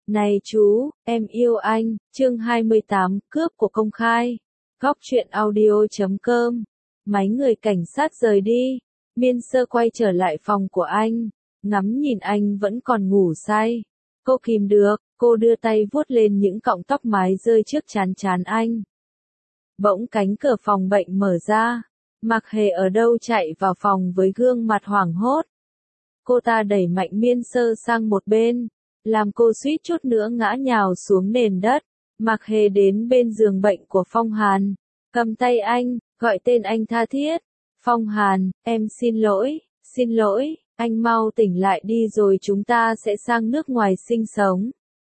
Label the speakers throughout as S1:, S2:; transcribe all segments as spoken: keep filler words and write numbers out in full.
S1: Này chú, em yêu anh, chương hai mươi tám, cướp của công khai. Góc truyện audio chấm com. Máy người cảnh sát rời đi. Miên Sơ quay trở lại phòng của anh, ngắm nhìn anh vẫn còn ngủ say. Cô kìm được, cô đưa tay vuốt lên những cọng tóc mái rơi trước trán trán anh. Bỗng cánh cửa phòng bệnh mở ra. Mạc Hề ở đâu chạy vào phòng với gương mặt hoảng hốt. Cô ta đẩy mạnh Miên Sơ sang một bên, làm cô suýt chút nữa ngã nhào xuống nền đất. Mạc Hề đến bên giường bệnh của Phong Hàn, cầm tay anh, gọi tên anh tha thiết. Phong Hàn, em xin lỗi, xin lỗi, anh mau tỉnh lại đi rồi chúng ta sẽ sang nước ngoài sinh sống.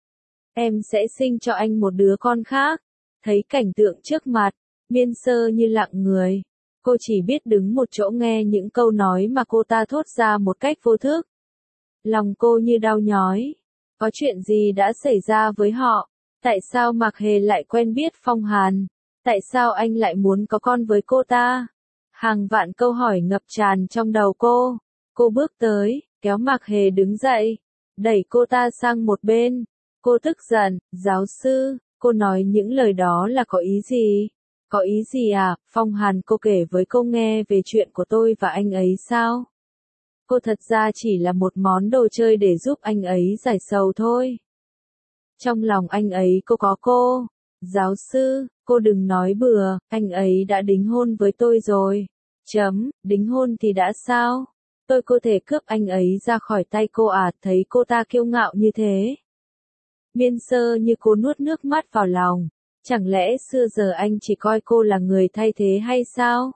S1: Em sẽ sinh cho anh một đứa con khác. Thấy cảnh tượng trước mặt, Miên Sơ như lặng người. Cô chỉ biết đứng một chỗ nghe những câu nói mà cô ta thốt ra một cách vô thức. Lòng cô như đau nhói. Có chuyện gì đã xảy ra với họ? Tại sao Mạc Hề lại quen biết Phong Hàn? Tại sao anh lại muốn có con với cô ta? Hàng vạn câu hỏi ngập tràn trong đầu cô. Cô bước tới, kéo Mạc Hề đứng dậy, đẩy cô ta sang một bên. Cô tức giận, giáo sư, cô nói những lời đó là có ý gì? Có ý gì à? Phong Hàn, cô kể với cô nghe về chuyện của tôi và anh ấy sao? Cô thật ra chỉ là một món đồ chơi để giúp anh ấy giải sầu thôi. Trong lòng anh ấy cô có cô. Giáo sư, cô đừng nói bừa, anh ấy đã đính hôn với tôi rồi. Chấm, đính hôn thì đã sao? Tôi có thể cướp anh ấy ra khỏi tay cô à? Thấy cô ta kiêu ngạo như thế. Miên Sơ như cô nuốt nước mắt vào lòng. Chẳng lẽ xưa giờ anh chỉ coi cô là người thay thế hay sao?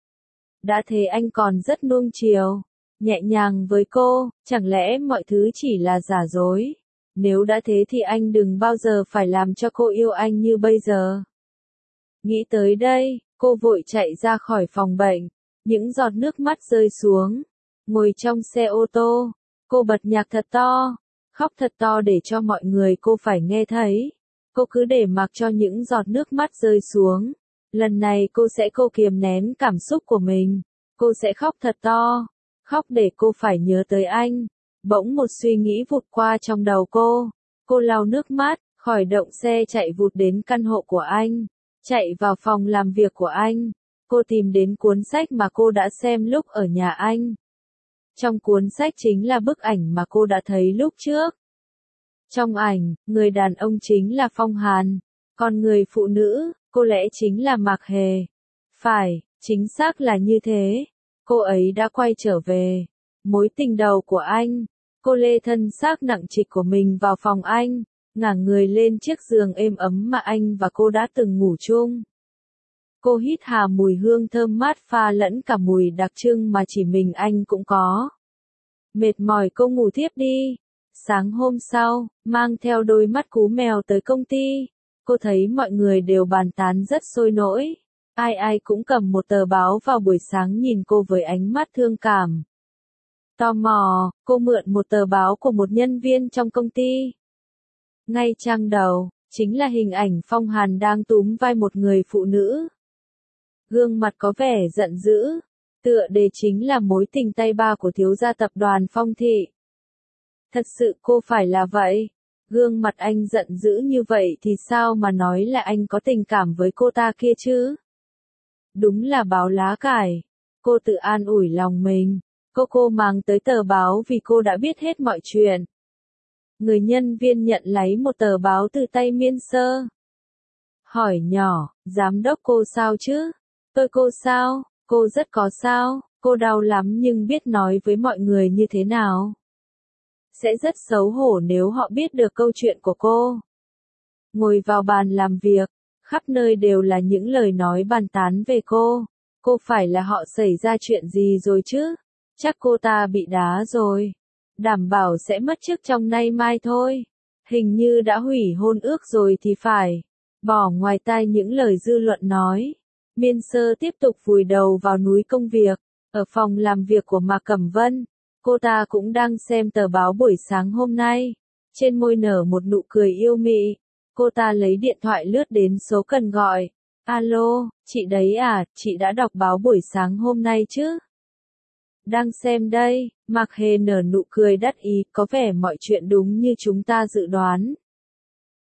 S1: Đã thế anh còn rất nuông chiều, nhẹ nhàng với cô, chẳng lẽ mọi thứ chỉ là giả dối? Nếu đã thế thì anh đừng bao giờ phải làm cho cô yêu anh như bây giờ. Nghĩ tới đây, cô vội chạy ra khỏi phòng bệnh, những giọt nước mắt rơi xuống. Ngồi trong xe ô tô, cô bật nhạc thật to, khóc thật to để cho mọi người cô phải nghe thấy. Cô cứ để mặc cho những giọt nước mắt rơi xuống. Lần này cô sẽ cô kiềm nén cảm xúc của mình. Cô sẽ khóc thật to. Khóc để cô phải nhớ tới anh. Bỗng một suy nghĩ vụt qua trong đầu cô. Cô lau nước mắt, khỏi động xe chạy vụt đến căn hộ của anh. Chạy vào phòng làm việc của anh. Cô tìm đến cuốn sách mà cô đã xem lúc ở nhà anh. Trong cuốn sách chính là bức ảnh mà cô đã thấy lúc trước. Trong ảnh, người đàn ông chính là Phong Hàn, còn người phụ nữ, có lẽ chính là Mạc Hề. Phải, chính xác là như thế. Cô ấy đã quay trở về. Mối tình đầu của anh. Cô lê thân xác nặng trịch của mình vào phòng anh, ngả người lên chiếc giường êm ấm mà anh và cô đã từng ngủ chung. Cô hít hà mùi hương thơm mát pha lẫn cả mùi đặc trưng mà chỉ mình anh cũng có. Mệt mỏi cô ngủ thiếp đi. Sáng hôm sau, mang theo đôi mắt cú mèo tới công ty, cô thấy mọi người đều bàn tán rất sôi nổi. Ai ai cũng cầm một tờ báo vào buổi sáng nhìn cô với ánh mắt thương cảm. Tò mò, cô mượn một tờ báo của một nhân viên trong công ty. Ngay trang đầu, chính là hình ảnh Phong Hàn đang túm vai một người phụ nữ. Gương mặt có vẻ giận dữ, tựa đề chính là mối tình tay ba của thiếu gia tập đoàn Phong Thị. Thật sự cô phải là vậy? Gương mặt anh giận dữ như vậy thì sao mà nói là anh có tình cảm với cô ta kia chứ? Đúng là báo lá cải. Cô tự an ủi lòng mình. Cô cô mang tới tờ báo vì cô đã biết hết mọi chuyện. Người nhân viên nhận lấy một tờ báo từ tay Miên Sơ. Hỏi nhỏ, giám đốc cô sao chứ? Tôi cô sao? Cô rất có sao? Cô đau lắm nhưng biết nói với mọi người như thế nào? Sẽ rất xấu hổ nếu họ biết được câu chuyện của cô. Ngồi vào bàn làm việc, khắp nơi đều là những lời nói bàn tán về cô. Cô phải là họ xảy ra chuyện gì rồi chứ? Chắc cô ta bị đá rồi. Đảm bảo sẽ mất chức trong nay mai thôi. Hình như đã hủy hôn ước rồi thì phải. Bỏ ngoài tai những lời dư luận nói. Miên Sơ tiếp tục vùi đầu vào núi công việc. Ở phòng làm việc của Mạc Cẩm Vân. Cô ta cũng đang xem tờ báo buổi sáng hôm nay. Trên môi nở một nụ cười yêu mị. Cô ta lấy điện thoại lướt đến số cần gọi. Alo, chị đấy à, chị đã đọc báo buổi sáng hôm nay chứ? Đang xem đây, Mạc Hề nở nụ cười đắc ý, có vẻ mọi chuyện đúng như chúng ta dự đoán.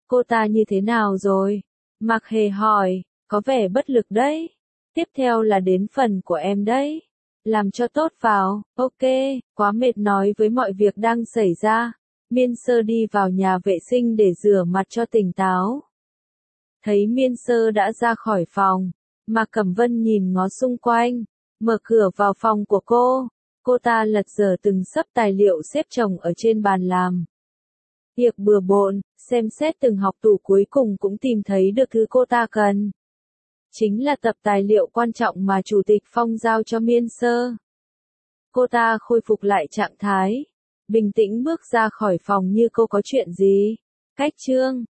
S1: Cô ta như thế nào rồi? Mạc Hề hỏi, có vẻ bất lực đấy. Tiếp theo là đến phần của em đấy. Làm cho tốt vào, ok, quá mệt nói với mọi việc đang xảy ra. Miên Sơ đi vào nhà vệ sinh để rửa mặt cho tỉnh táo. Thấy Miên Sơ đã ra khỏi phòng, Mạc Cẩm Vân nhìn ngó xung quanh, mở cửa vào phòng của cô. Cô ta lật dở từng xấp tài liệu xếp chồng ở trên bàn làm việc bừa bộn, xem xét từng học tủ cuối cùng cũng tìm thấy được thứ cô ta cần. Chính là tập tài liệu quan trọng mà Chủ tịch Phong giao cho Miên Sơ. Cô ta khôi phục lại trạng thái, bình tĩnh bước ra khỏi phòng như cô có chuyện gì. Cách chương